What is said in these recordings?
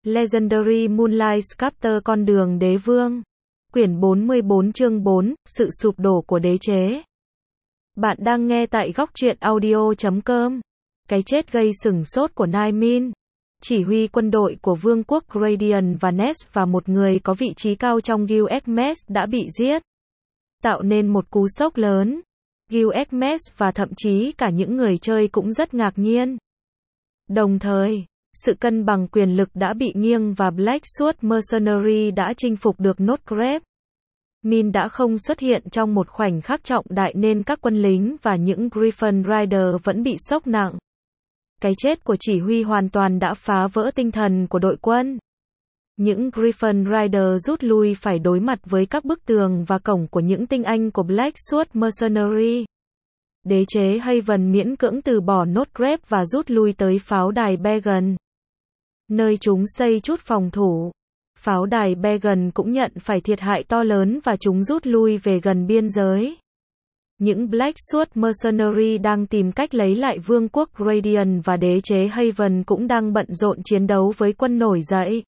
Legendary Moonlight Sculptor Con đường đế vương. Quyển 44 chương 4, sự sụp đổ của đế chế. Bạn đang nghe tại góc truyện audio.com. Cái chết gây sửng sốt của Nymin, chỉ huy quân đội của Vương quốc Radiant và Nest và một người có vị trí cao trong Guild Hermes đã bị giết, tạo nên một cú sốc lớn. Guild Hermes và thậm chí cả những người chơi cũng rất ngạc nhiên. Đồng thời, sự cân bằng quyền lực đã bị nghiêng và Black Sword Mercenary đã chinh phục được Notgrave. Min đã không xuất hiện trong một khoảnh khắc trọng đại nên các quân lính và những Griffin Rider vẫn bị sốc nặng. Cái chết của chỉ huy hoàn toàn đã phá vỡ tinh thần của đội quân. Những Griffin Rider rút lui phải đối mặt với các bức tường và cổng của những tinh anh của Black Sword Mercenary. Đế chế Haven miễn cưỡng từ bỏ Notgrave và rút lui tới pháo đài Bergen, nơi chúng xây chút phòng thủ. Pháo đài Bergen cũng nhận phải thiệt hại to lớn và chúng rút lui về gần biên giới. Những Black Sword Mercenary đang tìm cách lấy lại Vương quốc Radiant và đế chế Haven cũng đang bận rộn chiến đấu với quân nổi dậy.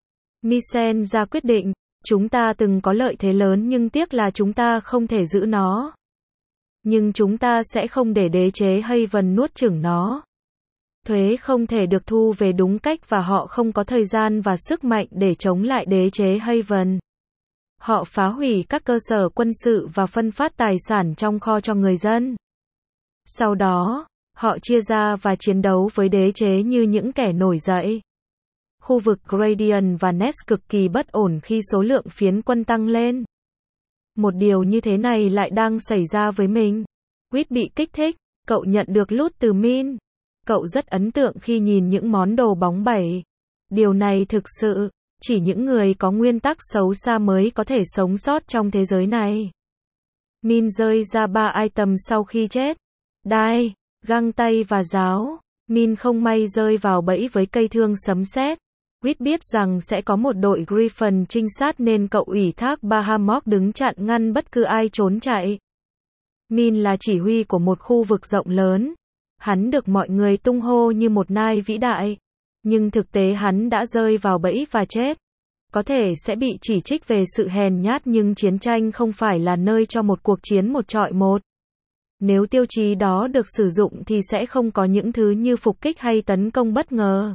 Misen ra quyết định, chúng ta từng có lợi thế lớn nhưng tiếc là chúng ta không thể giữ nó. Nhưng chúng ta sẽ không để đế chế Haven nuốt chửng nó. Thuế không thể được thu về đúng cách và họ không có thời gian và sức mạnh để chống lại đế chế Haven. Họ phá hủy các cơ sở quân sự và phân phát tài sản trong kho cho người dân. Sau đó, họ chia ra và chiến đấu với đế chế như những kẻ nổi dậy. Khu vực Gradient và Nest cực kỳ bất ổn khi số lượng phiến quân tăng lên. Một điều như thế này lại đang xảy ra với mình. Quýt bị kích thích, cậu nhận được loot từ Min. Cậu rất ấn tượng khi nhìn những món đồ bóng bẩy. Điều này thực sự, chỉ những người có nguyên tắc xấu xa mới có thể sống sót trong thế giới này. Min rơi ra 3 item sau khi chết. Đai, găng tay và giáo. Min không may rơi vào bẫy với cây thương sấm sét. Quýt biết rằng sẽ có một đội Griffin trinh sát nên cậu ủy thác Bahamut đứng chặn ngăn bất cứ ai trốn chạy. Min là chỉ huy của một khu vực rộng lớn. Hắn được mọi người tung hô như một nai vĩ đại. Nhưng thực tế hắn đã rơi vào bẫy và chết. Có thể sẽ bị chỉ trích về sự hèn nhát nhưng chiến tranh không phải là nơi cho một cuộc chiến một trọi một. Nếu tiêu chí đó được sử dụng thì sẽ không có những thứ như phục kích hay tấn công bất ngờ.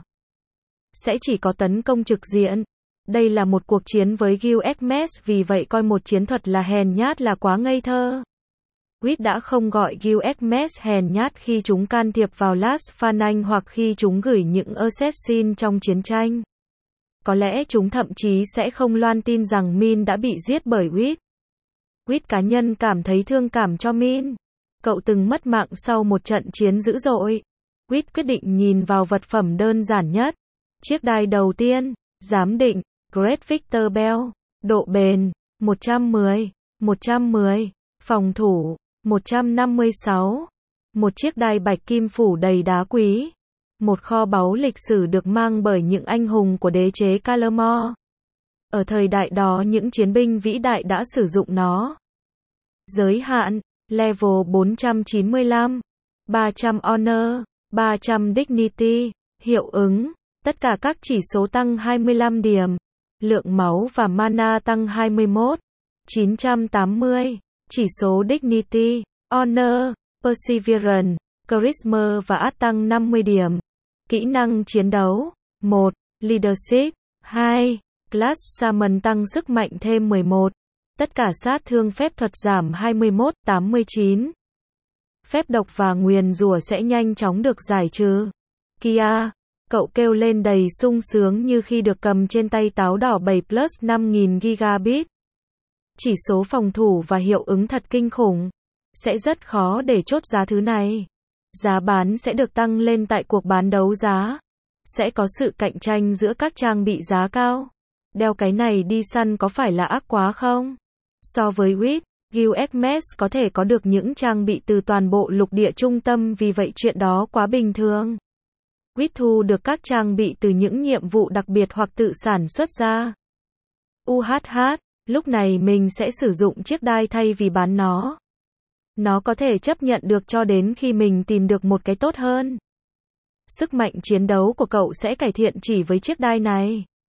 Sẽ chỉ có tấn công trực diện. Đây là một cuộc chiến với Guild Hermes, vì vậy coi một chiến thuật là hèn nhát là quá ngây thơ. Quýt đã không gọi Guild Hermes hèn nhát khi chúng can thiệp vào Last Fanang hoặc khi chúng gửi những assassin trong chiến tranh. Có lẽ chúng thậm chí sẽ không loan tin rằng Min đã bị giết bởi Quýt. Quýt cá nhân cảm thấy thương cảm cho Min. Cậu từng mất mạng sau một trận chiến dữ dội. Quýt quyết định nhìn vào vật phẩm đơn giản nhất. Chiếc đai đầu tiên, giám định, Great Victor Bell, độ bền, 110, phòng thủ, 156. Một chiếc đai bạch kim phủ đầy đá quý. Một kho báu lịch sử được mang bởi những anh hùng của đế chế Calamore. Ở thời đại đó những chiến binh vĩ đại đã sử dụng nó. Giới hạn, level 495, 300 honor, 300 dignity, hiệu ứng. Tất cả các chỉ số tăng 25 điểm. Lượng máu và mana tăng 21. 980. Chỉ số Dignity, Honor, Perseverance, Charisma và Art tăng 50 điểm. Kỹ năng chiến đấu. 1. Leadership. 2. Class Summon tăng sức mạnh thêm 11. Tất cả sát thương phép thuật giảm 21, 89. Phép độc và nguyền rủa sẽ nhanh chóng được giải trừ. Kia. Cậu kêu lên đầy sung sướng như khi được cầm trên tay táo đỏ 7 plus 5000 gigabit. Chỉ số phòng thủ và hiệu ứng thật kinh khủng. Sẽ rất khó để chốt giá thứ này. Giá bán sẽ được tăng lên tại cuộc bán đấu giá. Sẽ có sự cạnh tranh giữa các trang bị giá cao. Đeo cái này đi săn có phải là ác quá không? So với Wit, Guild Hermes có thể có được những trang bị từ toàn bộ lục địa trung tâm, vì vậy chuyện đó quá bình thường. Quýt thu được các trang bị từ những nhiệm vụ đặc biệt hoặc tự sản xuất ra. Lúc này mình sẽ sử dụng chiếc đai thay vì bán nó. Nó có thể chấp nhận được cho đến khi mình tìm được một cái tốt hơn. Sức mạnh chiến đấu của cậu sẽ cải thiện chỉ với chiếc đai này.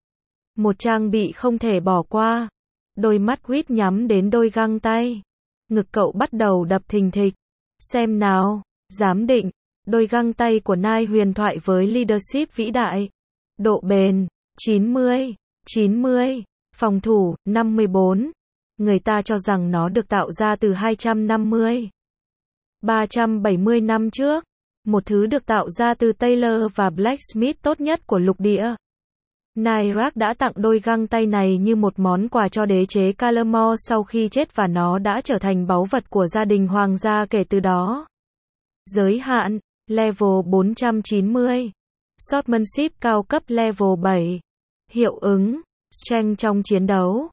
Một trang bị không thể bỏ qua. Đôi mắt Quýt nhắm đến đôi găng tay. Ngực cậu bắt đầu đập thình thịch. Xem nào, giám định. Đôi găng tay của Nai huyền thoại với leadership vĩ đại. Độ bền, 90, 90. Phòng thủ, 54. Người ta cho rằng nó được tạo ra từ 250, 370 năm trước. Một thứ được tạo ra từ tailor và blacksmith tốt nhất của lục địa. Nairac đã tặng đôi găng tay này như một món quà cho đế chế Calamor sau khi chết và nó đã trở thành báu vật của gia đình hoàng gia kể từ đó. Giới hạn, level 490. Swordsmanship cao cấp level 7. Hiệu ứng, strength trong chiến đấu,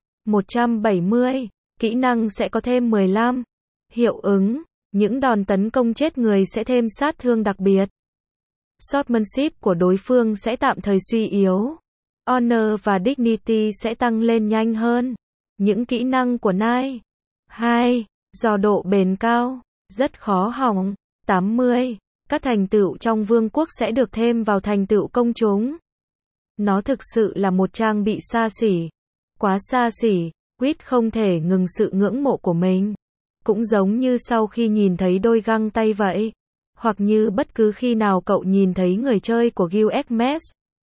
170. Kỹ năng sẽ có thêm 15. Hiệu ứng, những đòn tấn công chết người sẽ thêm sát thương đặc biệt. Swordsmanship của đối phương sẽ tạm thời suy yếu. Honor và Dignity sẽ tăng lên nhanh hơn. Những kỹ năng của Nai. 2. Do độ bền cao, rất khó hỏng. 80. Các thành tựu trong vương quốc sẽ được thêm vào thành tựu công chúng. Nó thực sự là một trang bị xa xỉ. Quá xa xỉ, Quýt không thể ngừng sự ngưỡng mộ của mình. Cũng giống như sau khi nhìn thấy đôi găng tay vậy. Hoặc như bất cứ khi nào cậu nhìn thấy người chơi của Guild Hermes.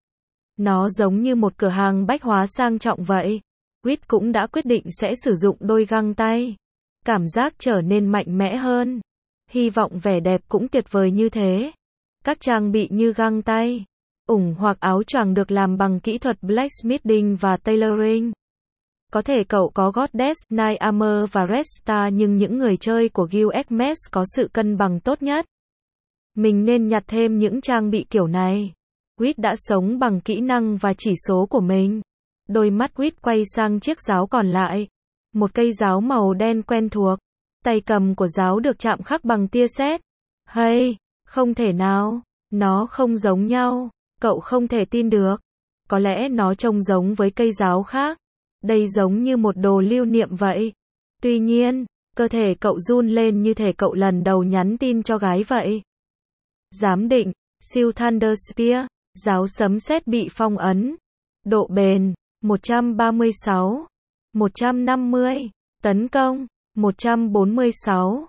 Nó giống như một cửa hàng bách hóa sang trọng vậy. Quýt cũng đã quyết định sẽ sử dụng đôi găng tay. Cảm giác trở nên mạnh mẽ hơn. Hy vọng vẻ đẹp cũng tuyệt vời như thế. Các trang bị như găng tay, ủng hoặc áo choàng được làm bằng kỹ thuật blacksmithing và tailoring. Có thể cậu có Goddess, Knight Armor và Red Star nhưng những người chơi của Guild Hermes có sự cân bằng tốt nhất. Mình nên nhặt thêm những trang bị kiểu này. Quýt đã sống bằng kỹ năng và chỉ số của mình. Đôi mắt Quýt quay sang chiếc giáo còn lại. Một cây giáo màu đen quen thuộc. Tay cầm của giáo được chạm khắc bằng tia sét. Hay, không thể nào. Nó không giống nhau. Cậu không thể tin được. Có lẽ nó trông giống với cây giáo khác. Đây giống như một đồ lưu niệm vậy. Tuy nhiên, cơ thể cậu run lên như thể cậu lần đầu nhắn tin cho gái vậy. Giám định, siêu Thunder Spear, giáo sấm sét bị phong ấn. Độ bền, 136, 150, tấn công, 146,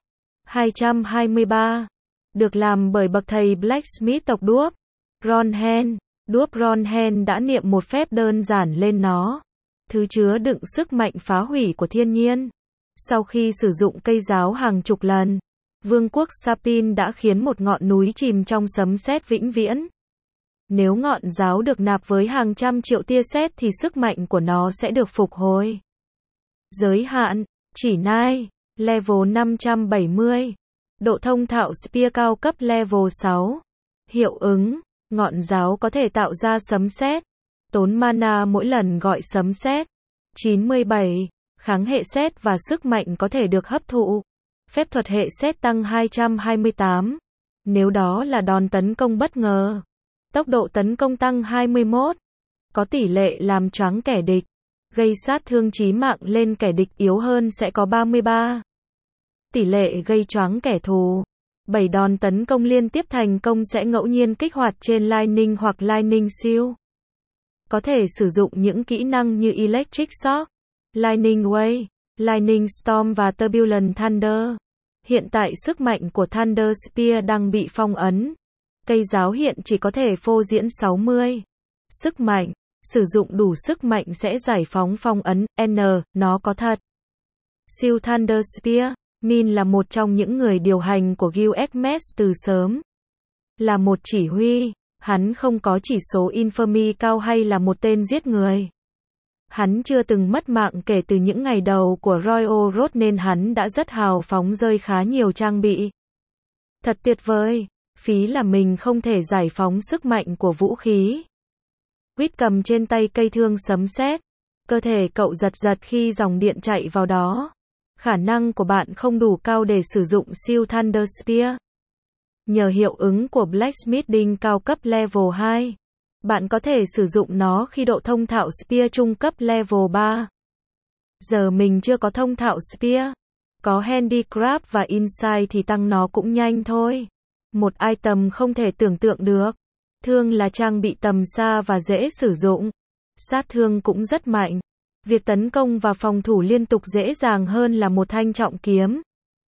223. Được làm bởi bậc thầy Blacksmith tộc đuốc, Ronhen. Đuốc Ronhen đã niệm một phép đơn giản lên nó. Thứ chứa đựng sức mạnh phá hủy của thiên nhiên. Sau khi sử dụng cây giáo hàng chục lần, Vương quốc Sapin đã khiến một ngọn núi chìm trong sấm sét vĩnh viễn. Nếu ngọn giáo được nạp với hàng trăm triệu tia sét thì sức mạnh của nó sẽ được phục hồi. Giới hạn, chỉ Nai, level 570. Độ thông thạo Spear cao cấp level 6. Hiệu ứng, ngọn giáo có thể tạo ra sấm sét. Tốn mana mỗi lần gọi sấm sét. 97. Kháng hệ sét và sức mạnh có thể được hấp thụ. Phép thuật hệ sét tăng 228. Nếu đó là đòn tấn công bất ngờ. Tốc độ tấn công tăng 21. Có tỷ lệ làm choáng kẻ địch. Gây sát thương chí mạng lên kẻ địch yếu hơn sẽ có 33. Tỷ lệ gây choáng kẻ thù. 7 đòn tấn công liên tiếp thành công sẽ ngẫu nhiên kích hoạt trên Lightning hoặc Lightning Shield. Có thể sử dụng những kỹ năng như Electric Shock, Lightning Wave, Lightning Storm và Turbulent Thunder. Hiện tại sức mạnh của Thunder Spear đang bị phong ấn. Cây giáo hiện chỉ có thể phô diễn 60. Sức mạnh. Sử dụng đủ sức mạnh sẽ giải phóng phong ấn. Nó có thật. Siêu Thunder Spear. Min là một trong những người điều hành của Guild Hermes từ sớm. Là một chỉ huy. Hắn không có chỉ số infamy cao hay là một tên giết người. Hắn chưa từng mất mạng kể từ những ngày đầu của Royal Road nên hắn đã rất hào phóng rơi khá nhiều trang bị. Thật tuyệt vời. Phí là mình không thể giải phóng sức mạnh của vũ khí. Quýt cầm trên tay cây thương sấm sét. Cơ thể cậu giật giật khi dòng điện chạy vào đó. Khả năng của bạn không đủ cao để sử dụng siêu Thunder Spear. Nhờ hiệu ứng của Blacksmithing cao cấp level 2, bạn có thể sử dụng nó khi độ thông thạo Spear trung cấp level 3. Giờ mình chưa có thông thạo Spear. Có Handicraft và Insight thì tăng nó cũng nhanh thôi. Một item không thể tưởng tượng được. Thương là trang bị tầm xa và dễ sử dụng. sát thương cũng rất mạnh. Việc tấn công và phòng thủ liên tục dễ dàng hơn là một thanh trọng kiếm.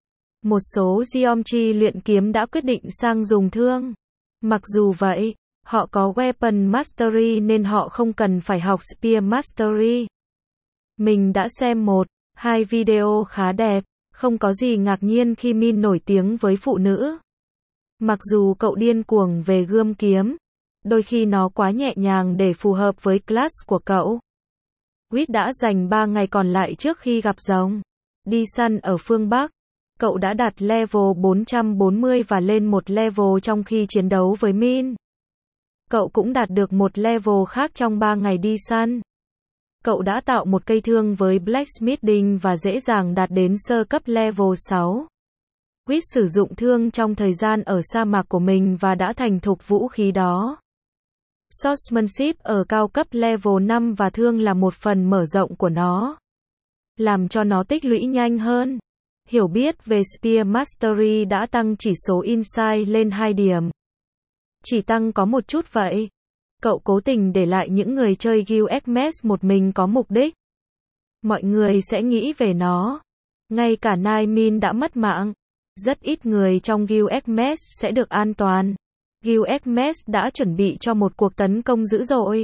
Một số Geomchi luyện kiếm đã quyết định sang dùng thương. Mặc dù vậy, họ có Weapon Mastery nên họ không cần phải học Spear Mastery. Mình đã xem 1-2 video khá đẹp, không có gì ngạc nhiên khi Min nổi tiếng với phụ nữ. Mặc dù cậu điên cuồng về gươm kiếm, đôi khi nó quá nhẹ nhàng để phù hợp với class của cậu. Wit đã dành 3 ngày còn lại trước khi gặp rồng. Đi săn ở phương Bắc, cậu đã đạt level 440 và lên một level trong khi chiến đấu với Min. Cậu cũng đạt được một level khác trong 3 ngày đi săn. Cậu đã tạo một cây thương với blacksmithing và dễ dàng đạt đến sơ cấp level 6. Wit sử dụng thương trong thời gian ở sa mạc của mình và đã thành thục vũ khí đó. Swordsmanship ở cao cấp level 5 và thương là một phần mở rộng của nó, làm cho nó tích lũy nhanh hơn. Hiểu biết về Spear Mastery đã tăng chỉ số Insight lên 2 điểm. Chỉ tăng có một chút vậy. Cậu cố tình để lại những người chơi Guild Xmas một mình có mục đích. Mọi người sẽ nghĩ về nó. Ngay cả Min đã mất mạng. Rất ít người trong Guild Xmas sẽ được an toàn. Guild Xmas đã chuẩn bị cho một cuộc tấn công dữ dội.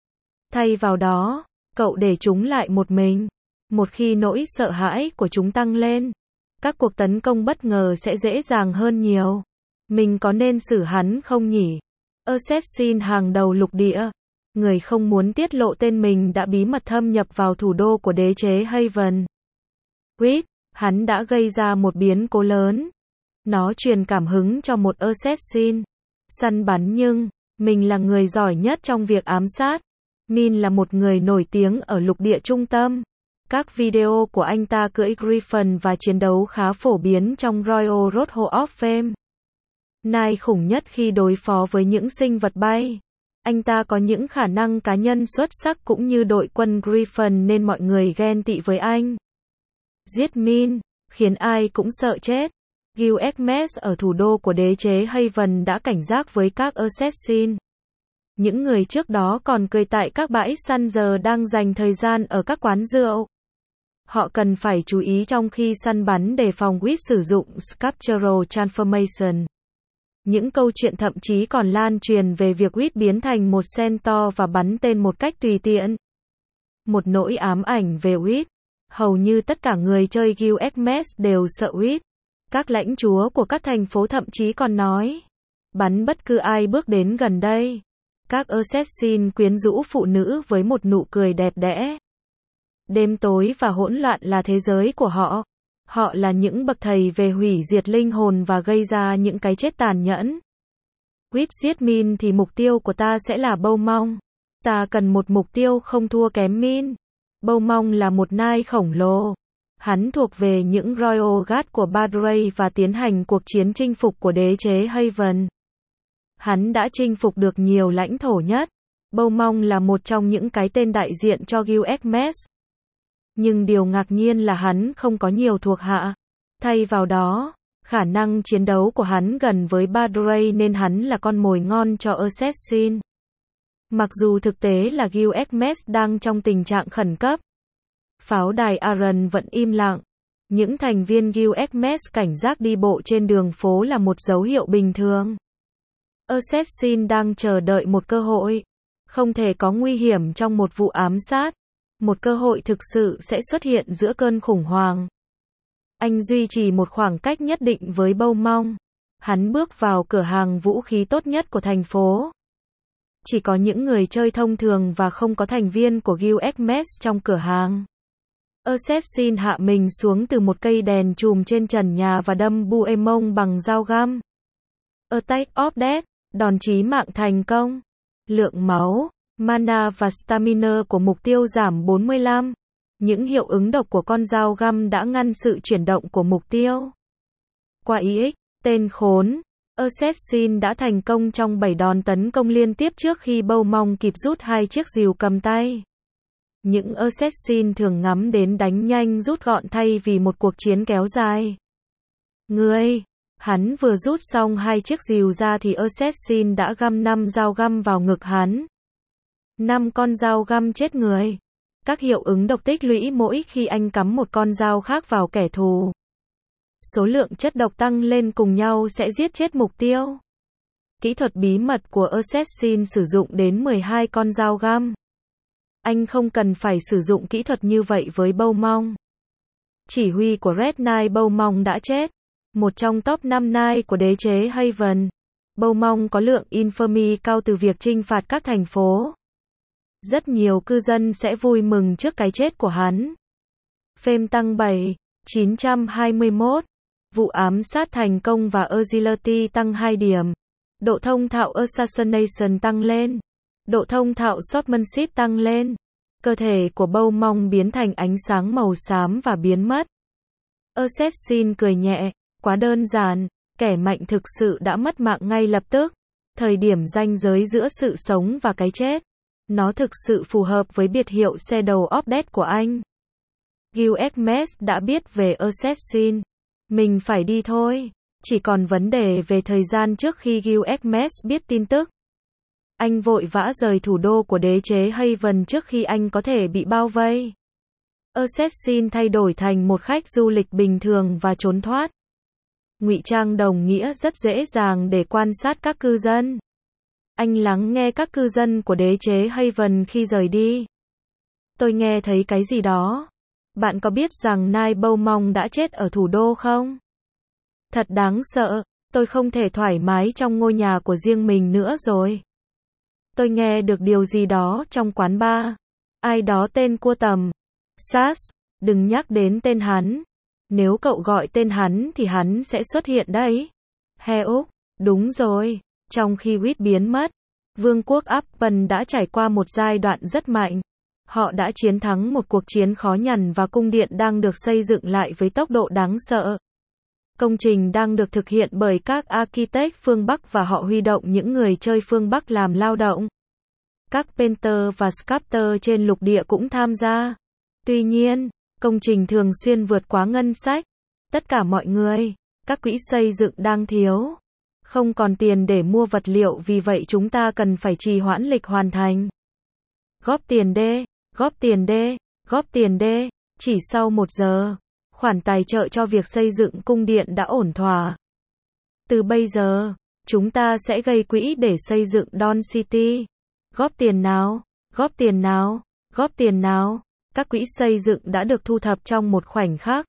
Thay vào đó, cậu để chúng lại một mình. Một khi nỗi sợ hãi của chúng tăng lên, các cuộc tấn công bất ngờ sẽ dễ dàng hơn nhiều. Mình có nên xử hắn không nhỉ? Assassin hàng đầu lục địa. Người không muốn tiết lộ tên mình đã bí mật thâm nhập vào thủ đô của đế chế Haven. Wit, hắn đã gây ra một biến cố lớn. Nó truyền cảm hứng cho một assassin săn bắn nhưng, mình là người giỏi nhất trong việc ám sát. Min là một người nổi tiếng ở lục địa trung tâm. Các video của anh ta cưỡi Griffin và chiến đấu khá phổ biến trong Royal Road Hall of Fame. Nai khủng nhất khi đối phó với những sinh vật bay. Anh ta có những khả năng cá nhân xuất sắc cũng như đội quân Griffin nên mọi người ghen tị với anh. Giết Min, khiến ai cũng sợ chết. Guild Xmas ở thủ đô của đế chế Haven đã cảnh giác với các assassin. Những người trước đó còn cười tại các bãi săn giờ đang dành thời gian ở các quán rượu. Họ cần phải chú ý trong khi săn bắn đề phòng Wit sử dụng Sculptural Transformation. Những câu chuyện thậm chí còn lan truyền về việc Wit biến thành một centaur và bắn tên một cách tùy tiện. Một nỗi ám ảnh về Wit. Hầu như tất cả người chơi Guild Xmas đều sợ Wit. Các lãnh chúa của các thành phố thậm chí còn nói, bắn bất cứ ai bước đến gần đây. Các assassin quyến rũ phụ nữ với một nụ cười đẹp đẽ. Đêm tối và hỗn loạn là thế giới của họ. Họ là những bậc thầy về hủy diệt linh hồn và gây ra những cái chết tàn nhẫn. Wit giết Min thì mục tiêu của ta sẽ là Beaumont. Ta cần một mục tiêu không thua kém Min. Beaumont là một nai khổng lồ. Hắn thuộc về những Royal Guard của Badray và tiến hành cuộc chiến chinh phục của đế chế Haven. Hắn đã chinh phục được nhiều lãnh thổ nhất. Beaumont là một trong những cái tên đại diện cho Guild Xmas. Nhưng điều ngạc nhiên là hắn không có nhiều thuộc hạ. Thay vào đó, khả năng chiến đấu của hắn gần với Badray nên hắn là con mồi ngon cho assassin. Mặc dù thực tế là Guild Xmas đang trong tình trạng khẩn cấp. Pháo đài Aaron vẫn im lặng. Những thành viên Guild Xmas cảnh giác đi bộ trên đường phố là một dấu hiệu bình thường. Assassin đang chờ đợi một cơ hội. Không thể có nguy hiểm trong một vụ ám sát. Một cơ hội thực sự sẽ xuất hiện giữa cơn khủng hoảng. Anh duy trì một khoảng cách nhất định với Beaumont. Hắn bước vào cửa hàng vũ khí tốt nhất của thành phố. Chỉ có những người chơi thông thường và không có thành viên của Guild Xmas trong cửa hàng. Assassin hạ mình xuống từ một cây đèn chùm trên trần nhà và đâm Beaumont bằng dao găm. Attack of Death, đòn chí mạng thành công. Lượng máu, mana và stamina của mục tiêu giảm 45. Những hiệu ứng độc của con dao găm đã ngăn sự chuyển động của mục tiêu. Qua EX, tên khốn, Assassin đã thành công trong 7 đòn tấn công liên tiếp trước khi Beaumont kịp rút 2 chiếc rìu cầm tay. Những assassin thường ngắm đến đánh nhanh rút gọn thay vì một cuộc chiến kéo dài. Hắn vừa rút xong 2 chiếc rìu ra thì assassin đã găm 5 dao găm vào ngực hắn. 5 con dao găm chết người. Các hiệu ứng độc tích lũy mỗi khi anh cắm một con dao khác vào kẻ thù. Số lượng chất độc tăng lên cùng nhau sẽ giết chết mục tiêu. Kỹ thuật bí mật của Assassin sử dụng đến 12 con dao găm. Anh không cần phải sử dụng kỹ thuật như vậy với Beaumont. Chỉ huy của Red Knight Beaumont đã chết. Một trong top 5 Knight của đế chế Haven. Beaumont có lượng infamy cao từ việc chinh phạt các thành phố. Rất nhiều cư dân sẽ vui mừng trước cái chết của hắn. Fame tăng 7, 921. Vụ ám sát thành công và agility tăng 2 điểm. Độ thông thạo assassination tăng lên. Độ thông thạo swordsmanship tăng lên. Cơ thể của Beaumont biến thành ánh sáng màu xám và biến mất. Assassin cười nhẹ, quá đơn giản, kẻ mạnh thực sự đã mất mạng ngay lập tức. Thời điểm ranh giới giữa sự sống và cái chết. Nó thực sự phù hợp với biệt hiệu Shadow of Death của anh. Gil Ekmes đã biết về Assassin. Mình phải đi thôi. Chỉ còn vấn đề về thời gian trước khi Gil Ekmes biết tin tức. Anh vội vã rời thủ đô của đế chế Haven trước khi anh có thể bị bao vây. Assassin thay đổi thành một khách du lịch bình thường và trốn thoát. Ngụy trang đồng nghĩa rất dễ dàng để quan sát các cư dân. Anh lắng nghe các cư dân của đế chế Haven khi rời đi. Tôi nghe thấy cái gì đó. Bạn có biết rằng Knight Beaumont đã chết ở thủ đô không? Thật đáng sợ, tôi không thể thoải mái trong ngôi nhà của riêng mình nữa rồi. Tôi nghe được điều gì đó trong quán bar. Ai đó tên cua tầm. Sas, đừng nhắc đến tên hắn. Nếu cậu gọi tên hắn thì hắn sẽ xuất hiện đấy. He Úc, đúng rồi. Trong khi Whit biến mất, Vương quốc Appen đã trải qua một giai đoạn rất mạnh. Họ đã chiến thắng một cuộc chiến khó nhằn và cung điện đang được xây dựng lại với tốc độ đáng sợ. Công trình đang được thực hiện bởi các architect phương Bắc và họ huy động những người chơi phương Bắc làm lao động. Các painter và sculptor trên lục địa cũng tham gia. Tuy nhiên, công trình thường xuyên vượt quá ngân sách. Tất cả mọi người, các quỹ xây dựng đang thiếu. Không còn tiền để mua vật liệu, vì vậy chúng ta cần phải trì hoãn lịch hoàn thành. Góp tiền đê, góp tiền đê, góp tiền đê. Chỉ sau 1 giờ, khoản tài trợ cho việc xây dựng cung điện đã ổn thỏa. Từ bây giờ, chúng ta sẽ gây quỹ để xây dựng Dawn City. Góp tiền nào, góp tiền nào, góp tiền nào. Các quỹ xây dựng đã được thu thập trong một khoảnh khắc.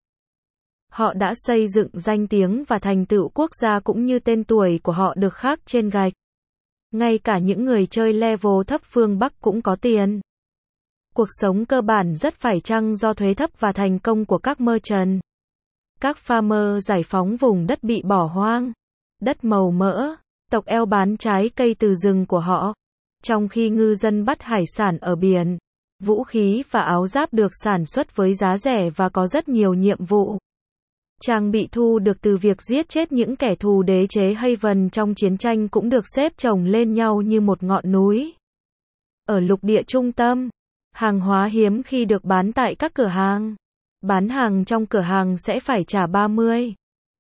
Họ đã xây dựng danh tiếng và thành tựu quốc gia cũng như tên tuổi của họ được khắc trên gạch. Ngay cả những người chơi level thấp phương Bắc cũng có tiền. Cuộc sống cơ bản rất phải chăng do thuế thấp và thành công của các merchant. Các farmer giải phóng vùng đất bị bỏ hoang. Đất màu mỡ, tộc eo bán trái cây từ rừng của họ. Trong khi ngư dân bắt hải sản ở biển. Vũ khí và áo giáp được sản xuất với giá rẻ và có rất nhiều nhiệm vụ. Trang bị thu được từ việc giết chết những kẻ thù đế chế Haven trong chiến tranh cũng được xếp chồng lên nhau như một ngọn núi. Ở lục địa trung tâm, hàng hóa hiếm khi được bán tại các cửa hàng. Bán hàng trong cửa hàng sẽ phải trả 30,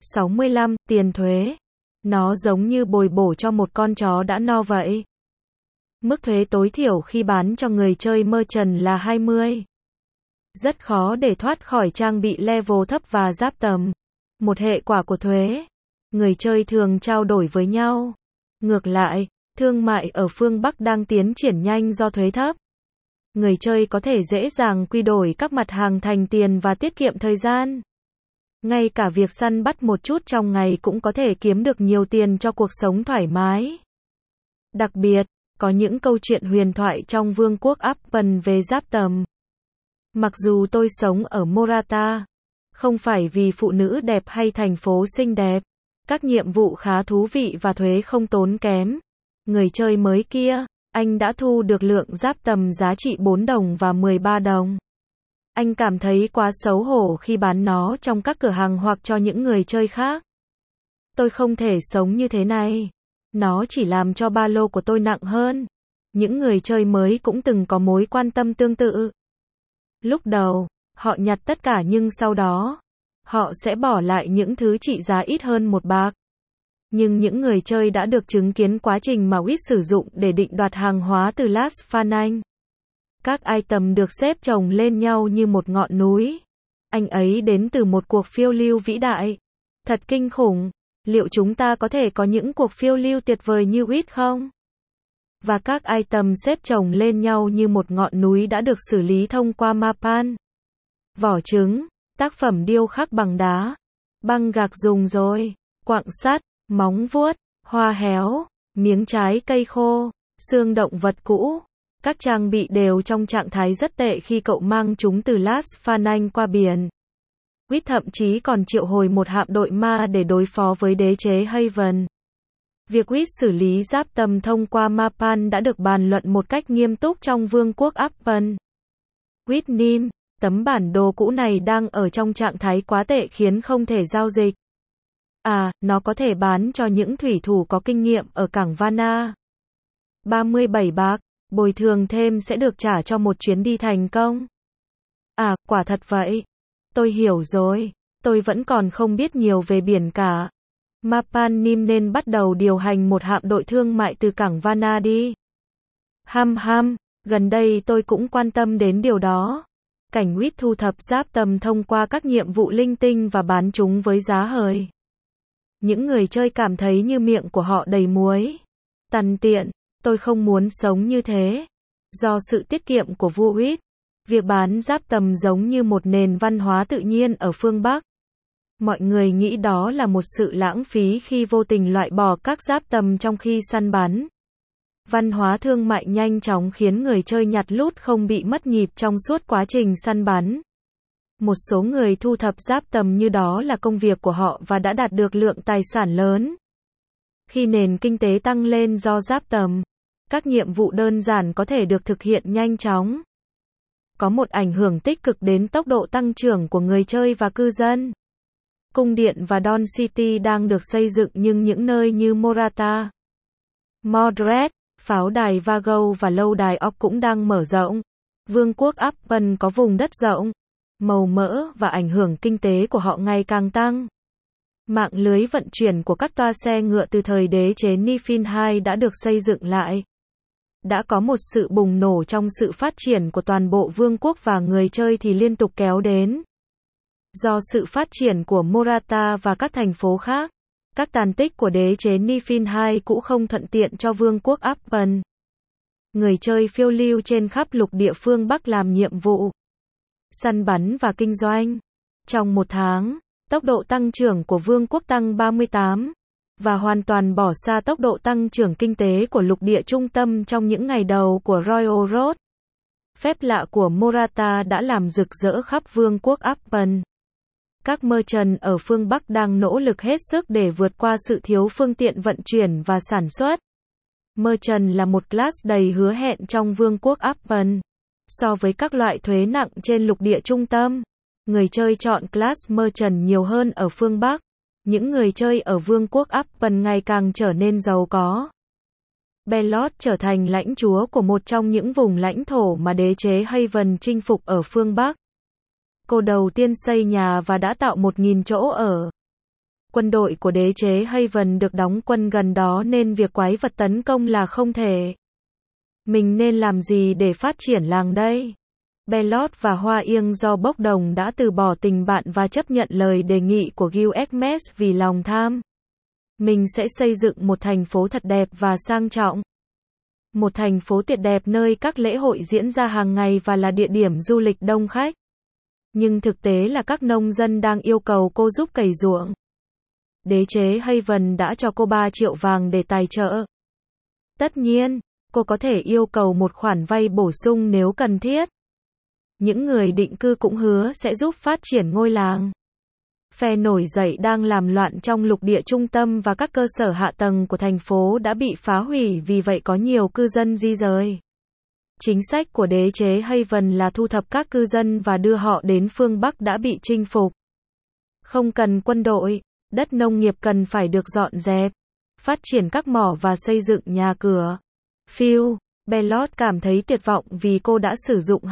65 tiền thuế. Nó giống như bồi bổ cho một con chó đã no vậy. Mức thuế tối thiểu khi bán cho người chơi merchant là 20. Rất khó để thoát khỏi trang bị level thấp và giáp tầm. Một hệ quả của thuế. Người chơi thường trao đổi với nhau. Ngược lại, thương mại ở phương Bắc đang tiến triển nhanh do thuế thấp. Người chơi có thể dễ dàng quy đổi các mặt hàng thành tiền và tiết kiệm thời gian. Ngay cả việc săn bắt một chút trong ngày cũng có thể kiếm được nhiều tiền cho cuộc sống thoải mái. Đặc biệt, có những câu chuyện huyền thoại trong vương quốc Appen về giáp tầm. Mặc dù tôi sống ở Morata, không phải vì phụ nữ đẹp hay thành phố xinh đẹp, các nhiệm vụ khá thú vị và thuế không tốn kém. Người chơi mới kia, anh đã thu được lượng giáp tầm giá trị 4 đồng và 13 đồng. Anh cảm thấy quá xấu hổ khi bán nó trong các cửa hàng hoặc cho những người chơi khác. Tôi không thể sống như thế này. Nó chỉ làm cho ba lô của tôi nặng hơn. Những người chơi mới cũng từng có mối quan tâm tương tự. Lúc đầu, họ nhặt tất cả nhưng sau đó, họ sẽ bỏ lại những thứ trị giá ít hơn 1 bạc. Nhưng những người chơi đã được chứng kiến quá trình mà Wiz sử dụng để định đoạt hàng hóa từ Las Fanang. Các item được xếp chồng lên nhau như một ngọn núi. Anh ấy đến từ một cuộc phiêu lưu vĩ đại. Thật kinh khủng. Liệu chúng ta có thể có những cuộc phiêu lưu tuyệt vời như Wit không? Và các item xếp chồng lên nhau như một ngọn núi đã được xử lý thông qua Mapan. Vỏ trứng, tác phẩm điêu khắc bằng đá, băng gạc dùng rồi, quặng sắt, móng vuốt, hoa héo, miếng trái cây khô, xương động vật cũ. Các trang bị đều trong trạng thái rất tệ khi cậu mang chúng từ Las Phananh qua biển. Wit thậm chí còn triệu hồi một hạm đội ma để đối phó với đế chế Haven. Việc Wit xử lý giáp tầm thông qua Mapan đã được bàn luận một cách nghiêm túc trong vương quốc Appen. Wit Nim, tấm bản đồ cũ này đang ở trong trạng thái quá tệ khiến không thể giao dịch. Nó có thể bán cho những thủy thủ có kinh nghiệm ở cảng Vanna. 37 bạc, bồi thường thêm sẽ được trả cho một chuyến đi thành công. Quả thật vậy. Tôi hiểu rồi. Tôi vẫn còn không biết nhiều về biển cả. Mapan Nim nên bắt đầu điều hành một hạm đội thương mại từ cảng Vanna đi. Gần đây tôi cũng quan tâm đến điều đó. Cảnh Wit thu thập giáp tầm thông qua các nhiệm vụ linh tinh và bán chúng với giá hời. Những người chơi cảm thấy như miệng của họ đầy muối. Tằn tiện, tôi không muốn sống như thế. Do sự tiết kiệm của vua Wit, việc bán giáp tầm giống như một nền văn hóa tự nhiên ở phương Bắc. Mọi người nghĩ đó là một sự lãng phí khi vô tình loại bỏ các giáp tầm trong khi săn bắn. Văn hóa thương mại nhanh chóng khiến người chơi nhặt loot không bị mất nhịp trong suốt quá trình săn bắn. Một số người thu thập giáp tầm như đó là công việc của họ và đã đạt được lượng tài sản lớn. Khi nền kinh tế tăng lên do giáp tầm, các nhiệm vụ đơn giản có thể được thực hiện nhanh chóng. Có một ảnh hưởng tích cực đến tốc độ tăng trưởng của người chơi và cư dân. Cung điện và Dawn City đang được xây dựng nhưng những nơi như Morata, Mordred, pháo đài Vago và lâu đài Orc cũng đang mở rộng. Vương quốc Appen có vùng đất rộng, màu mỡ và ảnh hưởng kinh tế của họ ngày càng tăng. Mạng lưới vận chuyển của các toa xe ngựa từ thời đế chế Nifin II đã được xây dựng lại. Đã có một sự bùng nổ trong sự phát triển của toàn bộ vương quốc và người chơi thì liên tục kéo đến. Do sự phát triển của Morata và các thành phố khác, các tàn tích của đế chế Nifin II cũng không thuận tiện cho vương quốc Appen. Người chơi phiêu lưu trên khắp lục địa phương Bắc làm nhiệm vụ săn bắn và kinh doanh. Trong một tháng, tốc độ tăng trưởng của vương quốc tăng 38, và hoàn toàn bỏ xa tốc độ tăng trưởng kinh tế của lục địa trung tâm trong những ngày đầu của Royal Road. Phép lạ của Morata đã làm rực rỡ khắp vương quốc Appen. Các merchant ở phương Bắc đang nỗ lực hết sức để vượt qua sự thiếu phương tiện vận chuyển và sản xuất. Merchant là một class đầy hứa hẹn trong vương quốc Appen. So với các loại thuế nặng trên lục địa trung tâm, người chơi chọn class merchant nhiều hơn ở phương Bắc. Những người chơi ở vương quốc Appen ngày càng trở nên giàu có. Belot trở thành lãnh chúa của một trong những vùng lãnh thổ mà đế chế Haven chinh phục ở phương Bắc. Cô đầu tiên xây nhà và đã tạo 1.000 chỗ ở. Quân đội của đế chế Haven được đóng quân gần đó nên việc quái vật tấn công là không thể. Mình nên làm gì để phát triển làng đây? Belot và Hoa Yên do bốc đồng đã từ bỏ tình bạn và chấp nhận lời đề nghị của Gilgamesh vì lòng tham. Mình sẽ xây dựng một thành phố thật đẹp và sang trọng. Một thành phố tuyệt đẹp nơi các lễ hội diễn ra hàng ngày và là địa điểm du lịch đông khách. Nhưng thực tế là các nông dân đang yêu cầu cô giúp cày ruộng. Đế chế Haven đã cho cô 3 triệu vàng để tài trợ. Tất nhiên, cô có thể yêu cầu một khoản vay bổ sung nếu cần thiết. Những người định cư cũng hứa sẽ giúp phát triển ngôi làng. Phe nổi dậy đang làm loạn trong lục địa trung tâm và các cơ sở hạ tầng của thành phố đã bị phá hủy, vì vậy có nhiều cư dân di rời. Chính sách của đế chế Haven là thu thập các cư dân và đưa họ đến phương Bắc đã bị chinh phục. Không cần quân đội, đất nông nghiệp cần phải được dọn dẹp, phát triển các mỏ và xây dựng nhà cửa. Phil, Belot cảm thấy tuyệt vọng vì cô đã sử dụng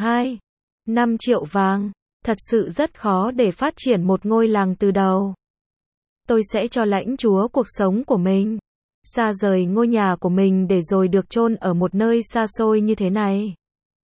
5 triệu vàng. Thật sự rất khó để phát triển một ngôi làng từ đầu. Tôi sẽ cho lãnh chúa cuộc sống của mình. Xa rời ngôi nhà của mình để rồi được chôn ở một nơi xa xôi như thế này.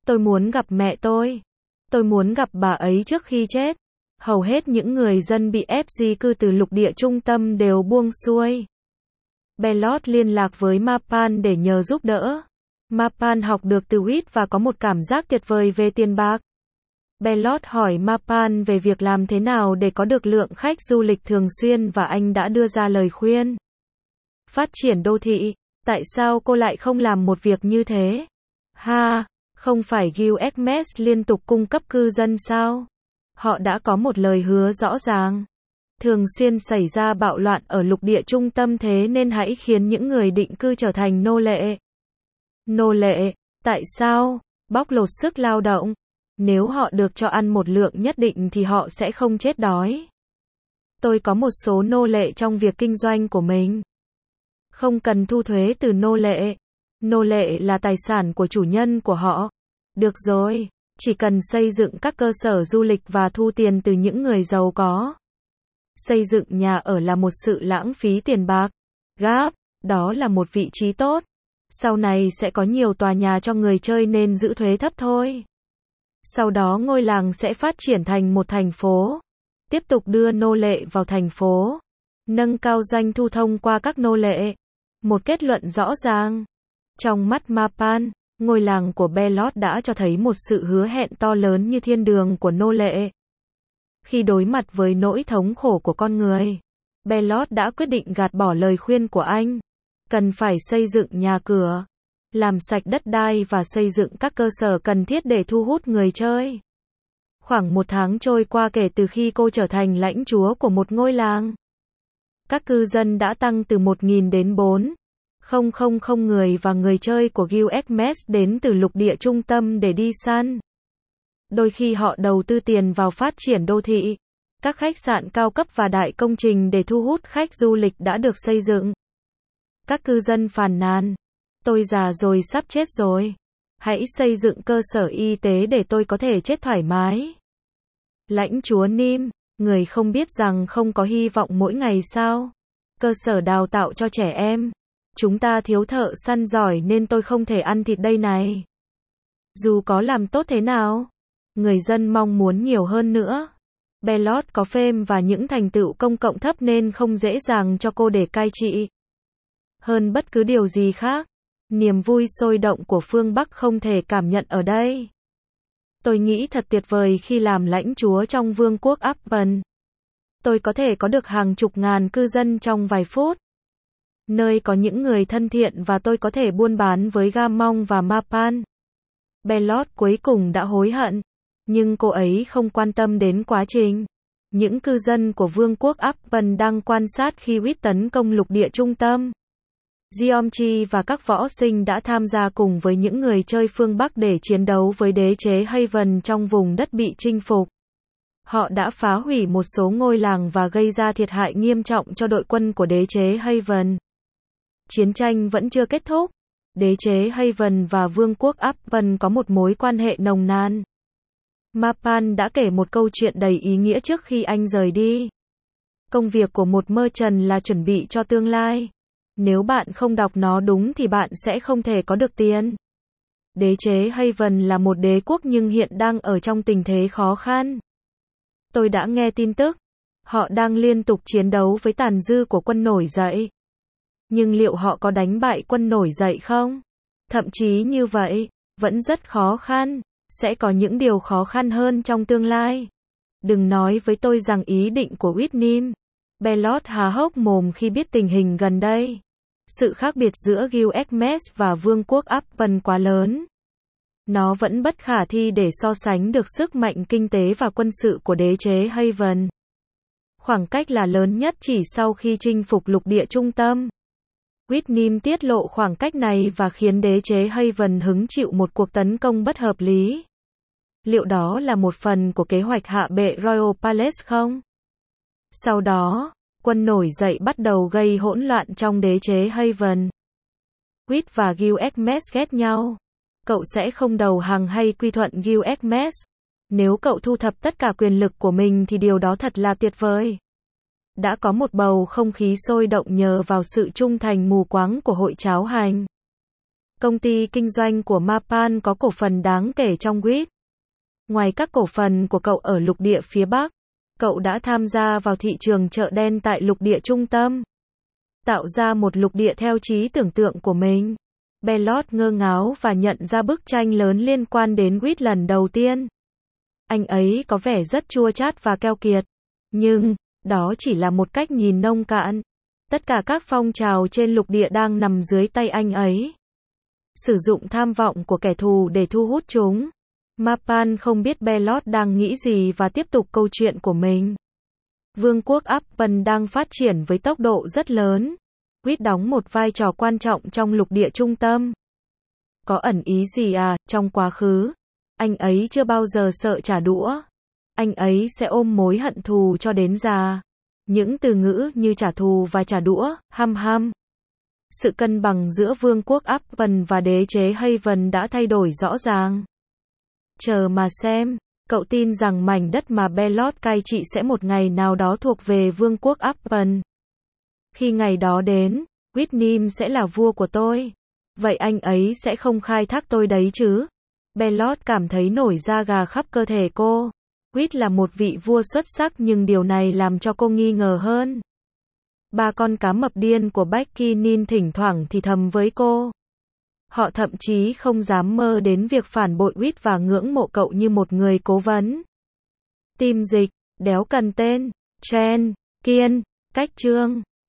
Tôi muốn gặp mẹ tôi. Tôi muốn gặp bà ấy trước khi chết. Hầu hết những người dân bị ép di cư từ lục địa trung tâm đều buông xuôi. Bellot liên lạc với Mapan để nhờ giúp đỡ. Mapan học được từ Whit và có một cảm giác tuyệt vời về tiền bạc. Bellot hỏi Mapan về việc làm thế nào để có được lượng khách du lịch thường xuyên và anh đã đưa ra lời khuyên. Phát triển đô thị. Tại sao cô lại không làm một việc như thế? Không phải USMS liên tục cung cấp cư dân sao? Họ đã có một lời hứa rõ ràng. Thường xuyên xảy ra bạo loạn ở lục địa trung tâm, thế nên hãy khiến những người định cư trở thành nô lệ. Nô lệ, tại sao? Bóc lột sức lao động. Nếu họ được cho ăn một lượng nhất định thì họ sẽ không chết đói. Tôi có một số nô lệ trong việc kinh doanh của mình. Không cần thu thuế từ nô lệ. Nô lệ là tài sản của chủ nhân của họ. Được rồi, chỉ cần xây dựng các cơ sở du lịch và thu tiền từ những người giàu có. Xây dựng nhà ở là một sự lãng phí tiền bạc. Đó là một vị trí tốt. Sau này sẽ có nhiều tòa nhà cho người chơi nên giữ thuế thấp thôi. Sau đó ngôi làng sẽ phát triển thành một thành phố. Tiếp tục đưa nô lệ vào thành phố. Nâng cao doanh thu thông qua các nô lệ. Một kết luận rõ ràng. Trong mắt Mapan, ngôi làng của Bellot đã cho thấy một sự hứa hẹn to lớn như thiên đường của nô lệ. Khi đối mặt với nỗi thống khổ của con người, Bellot đã quyết định gạt bỏ lời khuyên của anh. Cần phải xây dựng nhà cửa, làm sạch đất đai và xây dựng các cơ sở cần thiết để thu hút người chơi. Khoảng 1 tháng trôi qua kể từ khi cô trở thành lãnh chúa của một ngôi làng. Các cư dân đã tăng từ 1.000 đến 4,000 người và người chơi của USMS đến từ lục địa trung tâm để đi săn. Đôi khi họ đầu tư tiền vào phát triển đô thị. Các khách sạn cao cấp và đại công trình để thu hút khách du lịch đã được xây dựng. Các cư dân phàn nàn. Tôi già rồi, sắp chết rồi. Hãy xây dựng cơ sở y tế để tôi có thể chết thoải mái. Lãnh chúa Nim, người không biết rằng không có hy vọng mỗi ngày sao? Cơ sở đào tạo cho trẻ em. Chúng ta thiếu thợ săn giỏi nên tôi không thể ăn thịt đây này. Dù có làm tốt thế nào, người dân mong muốn nhiều hơn nữa. Bellot có fame và những thành tựu công cộng thấp nên không dễ dàng cho cô để cai trị. Hơn bất cứ điều gì khác, niềm vui sôi động của phương Bắc không thể cảm nhận ở đây. Tôi nghĩ thật tuyệt vời khi làm lãnh chúa trong vương quốc Upton. Tôi có thể có được hàng chục ngàn cư dân trong vài phút. Nơi có những người thân thiện và tôi có thể buôn bán với Gamong và Mapan. Bellot cuối cùng đã hối hận. Nhưng cô ấy không quan tâm đến quá trình. Những cư dân của vương quốc Upton đang quan sát khi Whit tấn công lục địa trung tâm. Geomchi và các võ sinh đã tham gia cùng với những người chơi phương Bắc để chiến đấu với đế chế Haven trong vùng đất bị chinh phục. Họ đã phá hủy một số ngôi làng và gây ra thiệt hại nghiêm trọng cho đội quân của đế chế Haven. Chiến tranh vẫn chưa kết thúc. Đế chế Haven và vương quốc Upton có một mối quan hệ nồng nàn. Mapan đã kể một câu chuyện đầy ý nghĩa trước khi anh rời đi. Công việc của một merchant là chuẩn bị cho tương lai. Nếu bạn không đọc nó đúng thì bạn sẽ không thể có được tiền. Đế chế Haven là một đế quốc nhưng hiện đang ở trong tình thế khó khăn. Tôi đã nghe tin tức. Họ đang liên tục chiến đấu với tàn dư của quân nổi dậy. Nhưng liệu họ có đánh bại quân nổi dậy không? Thậm chí như vậy, vẫn rất khó khăn. Sẽ có những điều khó khăn hơn trong tương lai. Đừng nói với tôi rằng ý định của Whitney. Bellot há hốc mồm khi biết tình hình gần đây. Sự khác biệt giữa USMS và vương quốc Upton quá lớn. Nó vẫn bất khả thi để so sánh được sức mạnh kinh tế và quân sự của đế chế Haven. Khoảng cách là lớn nhất chỉ sau khi chinh phục lục địa trung tâm. Whitney tiết lộ khoảng cách này và khiến đế chế Haven hứng chịu một cuộc tấn công bất hợp lý. Liệu đó là một phần của kế hoạch hạ bệ Royal Palace không? Sau đó, quân nổi dậy bắt đầu gây hỗn loạn trong đế chế Haven. Whit và USMS ghét nhau. Cậu sẽ không đầu hàng hay quy thuận USMS. Nếu cậu thu thập tất cả quyền lực của mình thì điều đó thật là tuyệt vời. Đã có một bầu không khí sôi động nhờ vào sự trung thành mù quáng của hội cháo hành. Công ty kinh doanh của Mapan có cổ phần đáng kể trong Quýt. Ngoài các cổ phần của cậu ở lục địa phía Bắc, cậu đã tham gia vào thị trường chợ đen tại lục địa trung tâm, tạo ra một lục địa theo trí tưởng tượng của mình. Bellot ngơ ngáo và nhận ra bức tranh lớn liên quan đến Quýt lần đầu tiên. Anh ấy có vẻ rất chua chát và keo kiệt. Nhưng, đó chỉ là một cách nhìn nông cạn. Tất cả các phong trào trên lục địa đang nằm dưới tay anh ấy. Sử dụng tham vọng của kẻ thù để thu hút chúng. Mapan không biết Bellot đang nghĩ gì và tiếp tục câu chuyện của mình. Vương quốc Apple đang phát triển với tốc độ rất lớn. Quýt đóng một vai trò quan trọng trong lục địa trung tâm. Có ẩn ý gì à, trong quá khứ, anh ấy chưa bao giờ sợ trả đũa. Anh ấy sẽ ôm mối hận thù cho đến già. Những từ ngữ như trả thù và trả đũa, ham. Sự cân bằng giữa vương quốc Apple và đế chế Haven đã thay đổi rõ ràng. Chờ mà xem, cậu tin rằng mảnh đất mà Bellot cai trị sẽ một ngày nào đó thuộc về vương quốc Apple. Khi ngày đó đến, Whitnim sẽ là vua của tôi. Vậy anh ấy sẽ không khai thác tôi đấy chứ? Bellot cảm thấy nổi da gà khắp cơ thể cô. Quýt là một vị vua xuất sắc nhưng điều này làm cho cô nghi ngờ hơn. Ba con cá mập điên của Becky Nin thỉnh thoảng thì thầm với cô. Họ thậm chí không dám mơ đến việc phản bội Quýt và ngưỡng mộ cậu như một người cố vấn. Tim dịch, đéo cần tên, Chen, Kiên, cách chương.